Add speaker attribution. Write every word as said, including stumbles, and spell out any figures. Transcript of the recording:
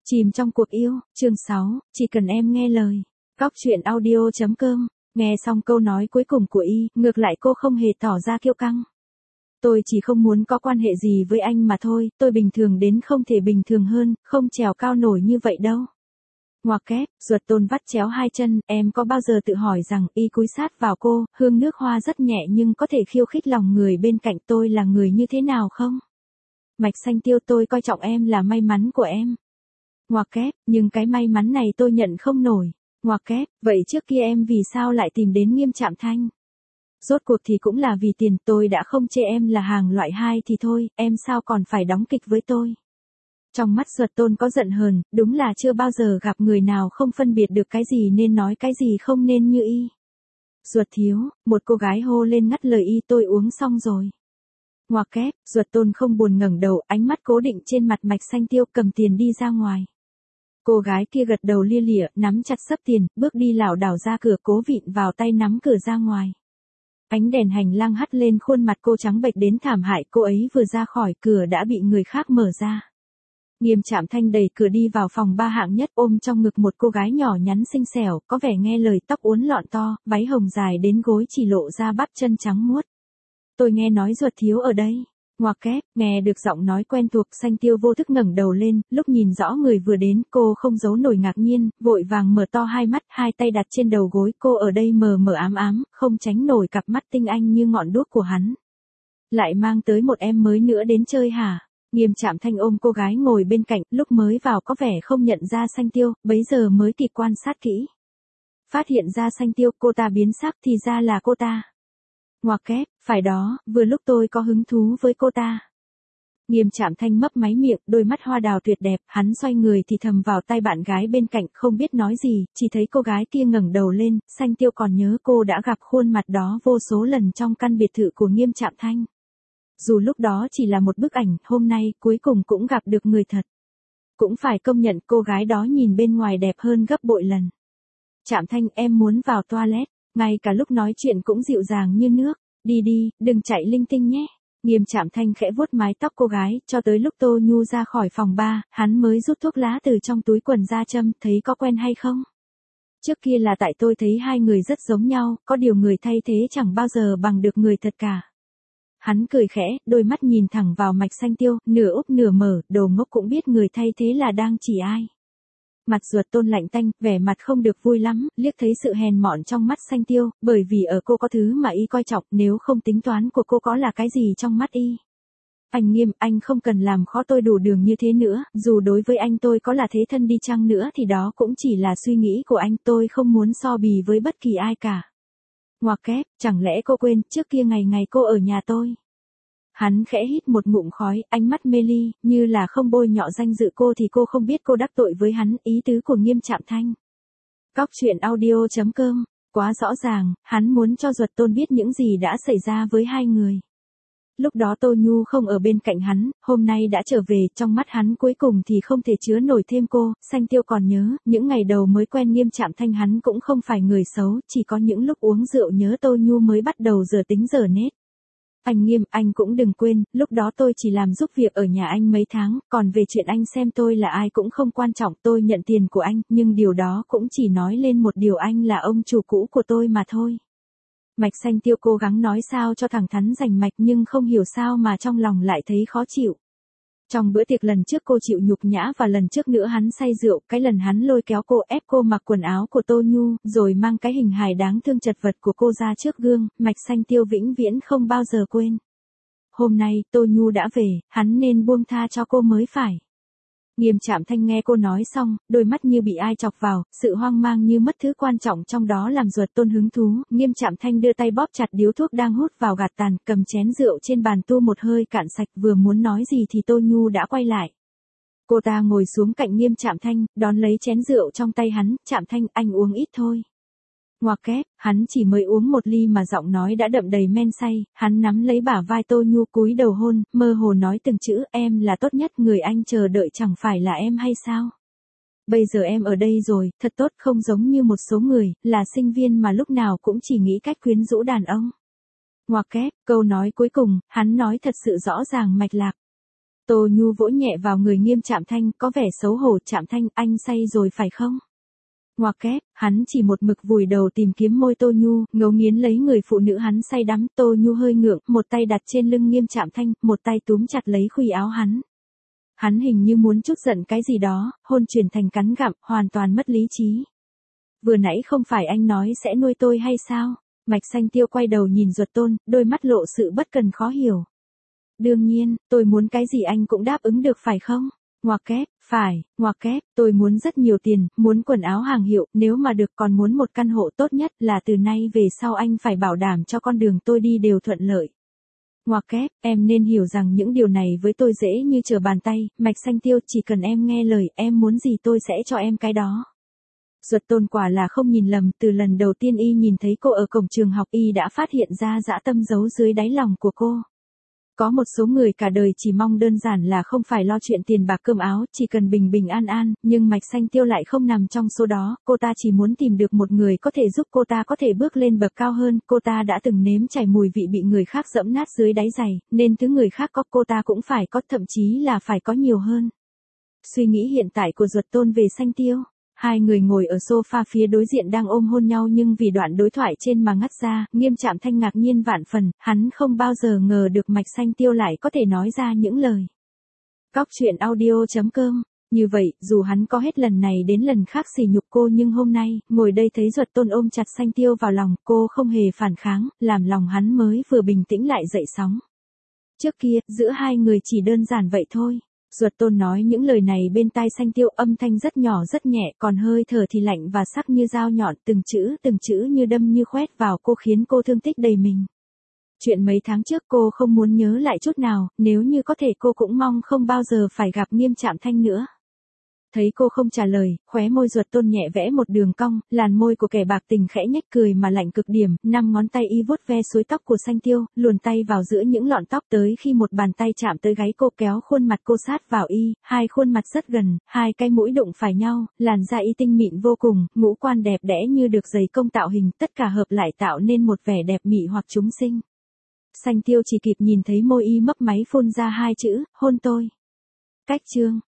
Speaker 1: Chìm trong cuộc yêu, chương sáu, chỉ cần em nghe lời. Cóc truyện audio chấm com, nghe xong câu nói cuối cùng của y, ngược lại cô không hề tỏ ra kiêu căng. Tôi chỉ không muốn có quan hệ gì với anh mà thôi, tôi bình thường đến không thể bình thường hơn, không trèo cao nổi như vậy đâu. Ngoặc kép, Duật Tôn vắt chéo hai chân, em có bao giờ tự hỏi rằng, y cúi sát vào cô, hương nước hoa rất nhẹ nhưng có thể khiêu khích lòng người bên cạnh tôi là người như thế nào không? Mạch Xanh Tiêu, tôi coi trọng em là may mắn của em. Ngoặc kép, nhưng cái may mắn này tôi nhận không nổi. Ngoặc kép, vậy trước kia em vì sao lại tìm đến Nghiêm Trạm Thanh? Rốt cuộc thì cũng là vì tiền, tôi đã không chê em là hàng loại hai thì thôi, em sao còn phải đóng kịch với tôi? Trong mắt Duật Tôn có giận hờn, đúng là chưa bao giờ gặp người nào không phân biệt được cái gì nên nói cái gì không nên như y. Duật thiếu, một cô gái hô lên ngắt lời y, tôi uống xong rồi. Ngoặc kép, Duật Tôn không buồn ngẩng đầu, ánh mắt cố định trên mặt Mạch Xanh Tiêu, cầm tiền đi ra ngoài. Cô gái kia gật đầu lia lịa, nắm chặt xấp tiền, bước đi lảo đảo ra cửa, cố vịn vào tay nắm cửa ra ngoài. Ánh đèn hành lang hắt lên khuôn mặt cô trắng bệch đến thảm hại, cô ấy vừa ra khỏi cửa đã bị người khác mở ra. Nghiêm Trạm Thanh đẩy cửa đi vào phòng ba hạng nhất, ôm trong ngực một cô gái nhỏ nhắn xinh xẻo, có vẻ nghe lời, tóc uốn lọn to, váy hồng dài đến gối chỉ lộ ra bắp chân trắng muốt. Tôi nghe nói Duật thiếu ở đây. Ngoặc kép, nghe được giọng nói quen thuộc, Xanh Tiêu vô thức ngẩng đầu lên, lúc nhìn rõ người vừa đến, cô không giấu nổi ngạc nhiên, vội vàng mở to hai mắt, hai tay đặt trên đầu gối, cô ở đây mờ mờ ám ám, không tránh nổi cặp mắt tinh anh như ngọn đuốc của hắn. Lại mang tới một em mới nữa đến chơi hả? Nghiêm Trạm Thanh ôm cô gái ngồi bên cạnh, lúc mới vào có vẻ không nhận ra Xanh Tiêu, bấy giờ mới kịp quan sát kỹ. Phát hiện ra Xanh Tiêu, cô ta biến sắc, thì ra là cô ta. Ngoặc kép, phải đó, vừa lúc tôi có hứng thú với cô ta. Nghiêm Trạm Thanh mấp máy miệng, đôi mắt hoa đào tuyệt đẹp, hắn xoay người thì thầm vào tay bạn gái bên cạnh, không biết nói gì, chỉ thấy cô gái kia ngẩng đầu lên, Xanh Tiêu còn nhớ cô đã gặp khuôn mặt đó vô số lần trong căn biệt thự của Nghiêm Trạm Thanh. Dù lúc đó chỉ là một bức ảnh, hôm nay cuối cùng cũng gặp được người thật. Cũng phải công nhận cô gái đó nhìn bên ngoài đẹp hơn gấp bội lần. Trạm Thanh, em muốn vào toilet. Ngay cả lúc nói chuyện cũng dịu dàng như nước. Đi đi, đừng chạy linh tinh nhé. Nghiêm Trạm Thanh khẽ vuốt mái tóc cô gái, cho tới lúc Tô Nhu ra khỏi phòng ba, hắn mới rút thuốc lá từ trong túi quần ra châm, thấy có quen hay không? Trước kia là tại tôi thấy hai người rất giống nhau, có điều người thay thế chẳng bao giờ bằng được người thật cả. Hắn cười khẽ, đôi mắt nhìn thẳng vào Mạch Xanh Tiêu, nửa úp nửa mở, đồ ngốc cũng biết người thay thế là đang chỉ ai. Mặt Duật Tôn lạnh tanh, vẻ mặt không được vui lắm, liếc thấy sự hèn mọn trong mắt Xanh Tiêu, bởi vì ở cô có thứ mà y coi trọng, nếu không tính toán của cô có là cái gì trong mắt y. Anh Nghiêm, anh không cần làm khó tôi đủ đường như thế nữa, dù đối với anh tôi có là thế thân đi chăng nữa thì đó cũng chỉ là suy nghĩ của anh, tôi không muốn so bì với bất kỳ ai cả. Ngoặc kép, chẳng lẽ cô quên, trước kia ngày ngày cô ở nhà tôi. Hắn khẽ hít một ngụm khói, ánh mắt mê ly, như là không bôi nhọ danh dự cô thì cô không biết cô đắc tội với hắn, ý tứ của Nghiêm Trạm Thanh. Cóc truyện audio chấm com, quá rõ ràng, hắn muốn cho Duật Tôn biết những gì đã xảy ra với hai người. Lúc đó Tô Nhu không ở bên cạnh hắn, hôm nay đã trở về, trong mắt hắn cuối cùng thì không thể chứa nổi thêm cô. Xanh Tiêu còn nhớ, những ngày đầu mới quen Nghiêm Trạm Thanh hắn cũng không phải người xấu, chỉ có những lúc uống rượu nhớ Tô Nhu mới bắt đầu giờ tính giờ nết. Anh Nghiêm, anh cũng đừng quên, lúc đó tôi chỉ làm giúp việc ở nhà anh mấy tháng, còn về chuyện anh xem tôi là ai cũng không quan trọng, tôi nhận tiền của anh, nhưng điều đó cũng chỉ nói lên một điều, anh là ông chủ cũ của tôi mà thôi. Mạch Xanh Tiêu cố gắng nói sao cho thẳng thắn rành mạch nhưng không hiểu sao mà trong lòng lại thấy khó chịu. Trong bữa tiệc lần trước cô chịu nhục nhã và lần trước nữa hắn say rượu, cái lần hắn lôi kéo cô ép cô mặc quần áo của Tô Nhu, rồi mang cái hình hài đáng thương chật vật của cô ra trước gương, Mạch Xanh Tiêu vĩnh viễn không bao giờ quên. Hôm nay, Tô Nhu đã về, hắn nên buông tha cho cô mới phải. Nghiêm Trạm Thanh nghe cô nói xong, đôi mắt như bị ai chọc vào, sự hoang mang như mất thứ quan trọng trong đó làm Duật Tôn hứng thú. Nghiêm Trạm Thanh đưa tay bóp chặt điếu thuốc đang hút vào gạt tàn, cầm chén rượu trên bàn tu một hơi cạn sạch, vừa muốn nói gì thì Tô Nhu đã quay lại. Cô ta ngồi xuống cạnh Nghiêm Trạm Thanh, đón lấy chén rượu trong tay hắn, Trạm Thanh, anh uống ít thôi. Ngoặc kép, hắn chỉ mới uống một ly mà giọng nói đã đậm đầy men say, hắn nắm lấy bả vai Tô Nhu cúi đầu hôn, mơ hồ nói từng chữ, em là tốt nhất, người anh chờ đợi chẳng phải là em hay sao? Bây giờ em ở đây rồi, thật tốt, không giống như một số người, là sinh viên mà lúc nào cũng chỉ nghĩ cách quyến rũ đàn ông. Ngoặc kép, câu nói cuối cùng, hắn nói thật sự rõ ràng mạch lạc. Tô Nhu vỗ nhẹ vào người Nghiêm Trạm Thanh, có vẻ xấu hổ. Trạm Thanh, anh say rồi phải không? Ngoặc kép, hắn chỉ một mực vùi đầu tìm kiếm môi Tô Nhu, ngấu nghiến lấy người phụ nữ hắn say đắm. Tô Nhu hơi ngượng, một tay đặt trên lưng Nghiêm Trạm Thanh, một tay túm chặt lấy khuỷu áo hắn. Hắn hình như muốn chút giận cái gì đó, hôn chuyển thành cắn gặm, hoàn toàn mất lý trí. Vừa nãy không phải anh nói sẽ nuôi tôi hay sao? Mạch Xanh Tiêu quay đầu nhìn Duật Tôn, đôi mắt lộ sự bất cần khó hiểu. Đương nhiên, tôi muốn cái gì anh cũng đáp ứng được phải không? Ngoặc kép, phải, ngoặc kép, tôi muốn rất nhiều tiền, muốn quần áo hàng hiệu, nếu mà được còn muốn một căn hộ tốt nhất là từ nay về sau anh phải bảo đảm cho con đường tôi đi đều thuận lợi. Ngoặc kép, em nên hiểu rằng những điều này với tôi dễ như trở bàn tay. Mạch Xanh Tiêu, chỉ cần em nghe lời, em muốn gì tôi sẽ cho em cái đó. Duật Tôn quả là không nhìn lầm, từ lần đầu tiên y nhìn thấy cô ở cổng trường học y đã phát hiện ra dã tâm giấu dưới đáy lòng của cô. Có một số người cả đời chỉ mong đơn giản là không phải lo chuyện tiền bạc cơm áo, chỉ cần bình bình an an, nhưng Mạch Xanh Tiêu lại không nằm trong số đó, cô ta chỉ muốn tìm được một người có thể giúp cô ta có thể bước lên bậc cao hơn, cô ta đã từng nếm trải mùi vị bị người khác dẫm nát dưới đáy giày, nên thứ người khác có cô ta cũng phải có, thậm chí là phải có nhiều hơn. Suy nghĩ hiện tại của Duật Tôn về Xanh Tiêu. Hai người ngồi ở sofa phía đối diện đang ôm hôn nhau nhưng vì đoạn đối thoại trên mà ngắt ra, Nghiêm Trạm Thanh ngạc nhiên vạn phần, hắn không bao giờ ngờ được Mạch Xanh Tiêu lại có thể nói ra những lời. Cóc truyện audio chấm com. Như vậy, dù hắn có hết lần này đến lần khác sỉ nhục cô nhưng hôm nay, ngồi đây thấy Duật Tôn ôm chặt Xanh Tiêu vào lòng, cô không hề phản kháng, làm lòng hắn mới vừa bình tĩnh lại dậy sóng. Trước kia, giữa hai người chỉ đơn giản vậy thôi. Duật Tôn nói những lời này bên tai Xanh Tiêu, âm thanh rất nhỏ rất nhẹ, còn hơi thở thì lạnh và sắc như dao nhọn, từng chữ từng chữ như đâm như khoét vào cô khiến cô thương tích đầy mình. Chuyện mấy tháng trước cô không muốn nhớ lại chút nào, nếu như có thể cô cũng mong không bao giờ phải gặp Nghiêm Trạm Thanh nữa. Thấy cô không trả lời, khóe môi Duật Tôn nhẹ vẽ một đường cong, làn môi của kẻ bạc tình khẽ nhếch cười mà lạnh cực điểm, năm ngón tay y vuốt ve xối tóc của Xanh Tiêu, luồn tay vào giữa những lọn tóc tới khi một bàn tay chạm tới gáy cô kéo khuôn mặt cô sát vào y, hai khuôn mặt rất gần, hai cái mũi đụng phải nhau, làn da y tinh mịn vô cùng, ngũ quan đẹp đẽ như được giày công tạo hình, tất cả hợp lại tạo nên một vẻ đẹp mị hoặc chúng sinh. Xanh Tiêu chỉ kịp nhìn thấy môi y mấp máy phun ra hai chữ, hôn tôi. Cách chương.